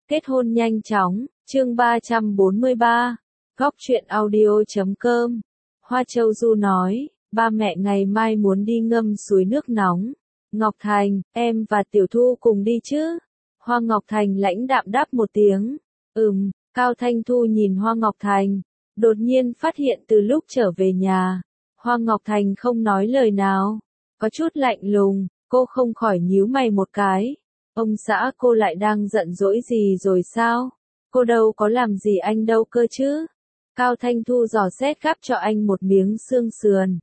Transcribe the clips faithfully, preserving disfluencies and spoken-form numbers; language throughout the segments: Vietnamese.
Kết hôn nhanh chóng, chương ba trăm bốn mươi ba, góc truyện audio chấm com. Hoa Châu Du nói, ba mẹ ngày mai muốn đi ngâm suối nước nóng. Ngọc Thành, em và Tiểu Thu cùng đi chứ? Hoa Ngọc Thành lãnh đạm đáp một tiếng. Ừm, Cao Thanh Thu nhìn Hoa Ngọc Thành, đột nhiên phát hiện từ lúc trở về nhà, Hoa Ngọc Thành không nói lời nào, có chút lạnh lùng, cô không khỏi nhíu mày một cái. Ông xã cô lại đang giận dỗi gì rồi sao? Cô đâu có làm gì anh đâu cơ chứ? Cao Thanh Thu dò xét gắp cho anh một miếng xương sườn.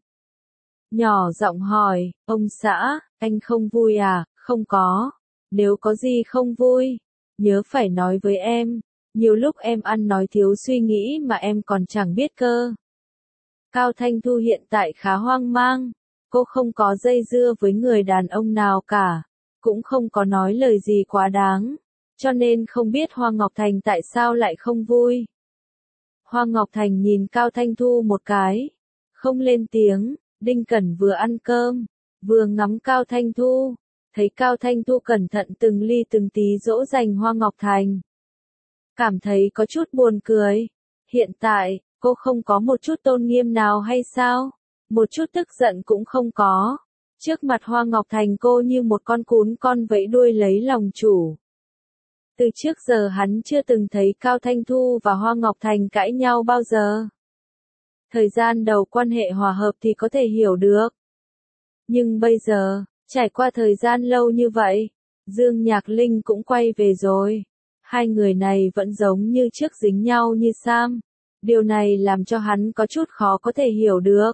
Nhỏ giọng hỏi, ông xã, anh không vui à? Không có. Nếu có gì không vui, nhớ phải nói với em. Nhiều lúc em ăn nói thiếu suy nghĩ mà em còn chẳng biết cơ. Cao Thanh Thu hiện tại khá hoang mang. Cô không có dây dưa với người đàn ông nào cả, cũng không có nói lời gì quá đáng, cho nên không biết Hoa Ngọc Thành tại sao lại không vui. Hoa Ngọc Thành nhìn Cao Thanh Thu một cái, không lên tiếng. Đinh Cẩn vừa ăn cơm, vừa ngắm Cao Thanh Thu, thấy Cao Thanh Thu cẩn thận từng ly từng tí dỗ dành Hoa Ngọc Thành, cảm thấy có chút buồn cười. Hiện tại, cô không có một chút tôn nghiêm nào hay sao? Một chút tức giận cũng không có. Trước mặt Hoa Ngọc Thành cô như một con cún con vẫy đuôi lấy lòng chủ. Từ trước giờ hắn chưa từng thấy Cao Thanh Thu và Hoa Ngọc Thành cãi nhau bao giờ. Thời gian đầu quan hệ hòa hợp thì có thể hiểu được. Nhưng bây giờ, trải qua thời gian lâu như vậy, Dương Nhạc Linh cũng quay về rồi. Hai người này vẫn giống như trước dính nhau như Sam. Điều này làm cho hắn có chút khó có thể hiểu được.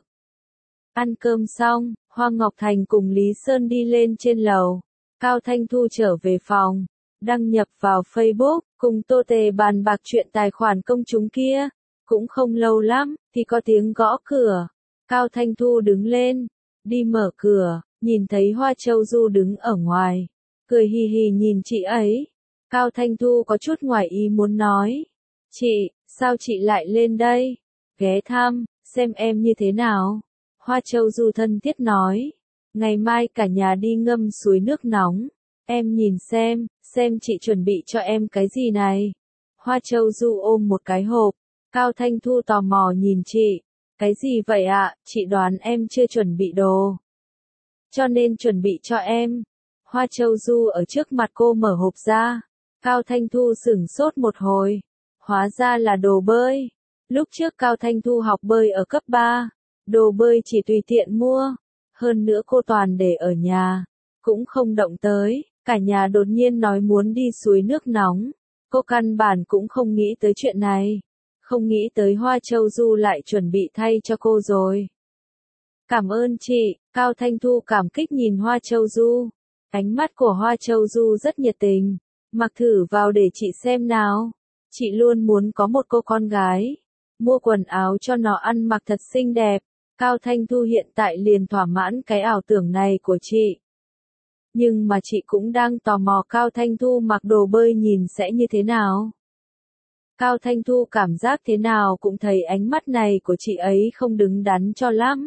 Ăn cơm xong, Hoa Ngọc Thành cùng Lý Sơn đi lên trên lầu. Cao Thanh Thu trở về phòng, đăng nhập vào Facebook, cùng Tô Tề bàn bạc chuyện tài khoản công chúng kia. Cũng không lâu lắm, thì có tiếng gõ cửa. Cao Thanh Thu đứng lên, đi mở cửa, nhìn thấy Hoa Châu Du đứng ở ngoài, cười hì hì nhìn chị ấy. Cao Thanh Thu có chút ngoài ý muốn nói, chị, sao chị lại lên đây? Ghé thăm, xem em như thế nào? Hoa Châu Du thân thiết nói, ngày mai cả nhà đi ngâm suối nước nóng, em nhìn xem, xem chị chuẩn bị cho em cái gì này. Hoa Châu Du ôm một cái hộp, Cao Thanh Thu tò mò nhìn chị, cái gì vậy ạ? Chị đoán em chưa chuẩn bị đồ, cho nên chuẩn bị cho em. Hoa Châu Du ở trước mặt cô mở hộp ra, Cao Thanh Thu sửng sốt một hồi, hóa ra là đồ bơi. Lúc trước Cao Thanh Thu học bơi ở cấp ba, đồ bơi chỉ tùy tiện mua, hơn nữa cô toàn để ở nhà, cũng không động tới. Cả nhà đột nhiên nói muốn đi suối nước nóng, cô căn bản cũng không nghĩ tới chuyện này, không nghĩ tới Hoa Châu Du lại chuẩn bị thay cho cô rồi. Cảm ơn chị. Cao Thanh Thu cảm kích nhìn Hoa Châu Du, ánh mắt của Hoa Châu Du rất nhiệt tình, mặc thử vào để chị xem nào. Chị luôn muốn có một cô con gái, mua quần áo cho nó ăn mặc thật xinh đẹp. Cao Thanh Thu hiện tại liền thỏa mãn cái ảo tưởng này của chị. Nhưng mà chị cũng đang tò mò Cao Thanh Thu mặc đồ bơi nhìn sẽ như thế nào. Cao Thanh Thu cảm giác thế nào cũng thấy ánh mắt này của chị ấy không đứng đắn cho lắm.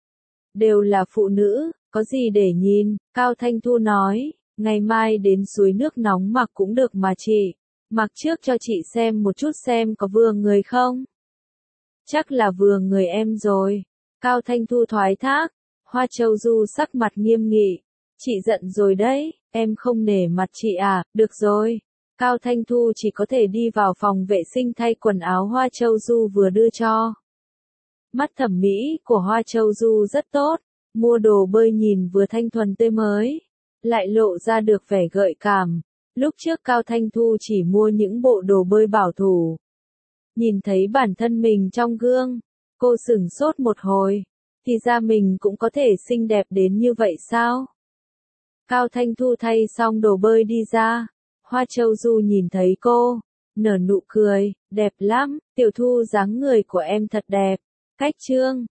Đều là phụ nữ, có gì để nhìn, Cao Thanh Thu nói, ngày mai đến suối nước nóng mặc cũng được mà chị. Mặc trước cho chị xem một chút xem có vừa người không. Chắc là vừa người em rồi. Cao Thanh Thu thoái thác. Hoa Châu Du sắc mặt nghiêm nghị. Chị giận rồi đấy, em không nể mặt chị à? Được rồi. Cao Thanh Thu chỉ có thể đi vào phòng vệ sinh thay quần áo Hoa Châu Du vừa đưa cho. Mắt thẩm mỹ của Hoa Châu Du rất tốt, mua đồ bơi nhìn vừa thanh thuần tươi mới, lại lộ ra được vẻ gợi cảm. Lúc trước Cao Thanh Thu chỉ mua những bộ đồ bơi bảo thủ. Nhìn thấy bản thân mình trong gương, cô sửng sốt một hồi, thì ra mình cũng có thể xinh đẹp đến như vậy sao? Cao Thanh Thu thay xong đồ bơi đi ra, Hoa Châu Du nhìn thấy cô, nở nụ cười, đẹp lắm, Tiểu Thu dáng người của em thật đẹp. Cách trương,